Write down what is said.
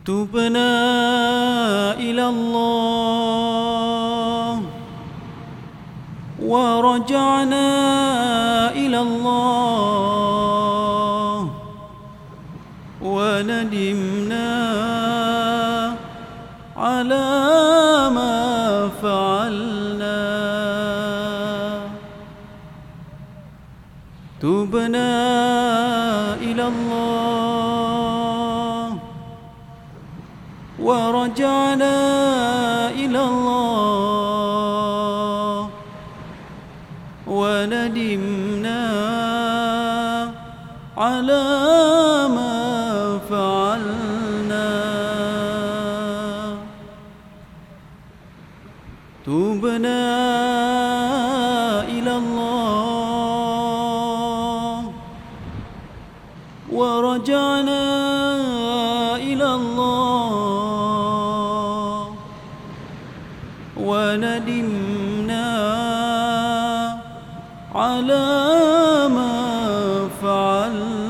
تبنا إلى الله ورجعنا إلى الله وندمنا على ما فعلنا. تبنا إلى الله ورجعنا إلى الله وندمنا على ما فعلنا. تبنا إلى الله ورجعنا إلى الله وندمنا على ما فعلنا.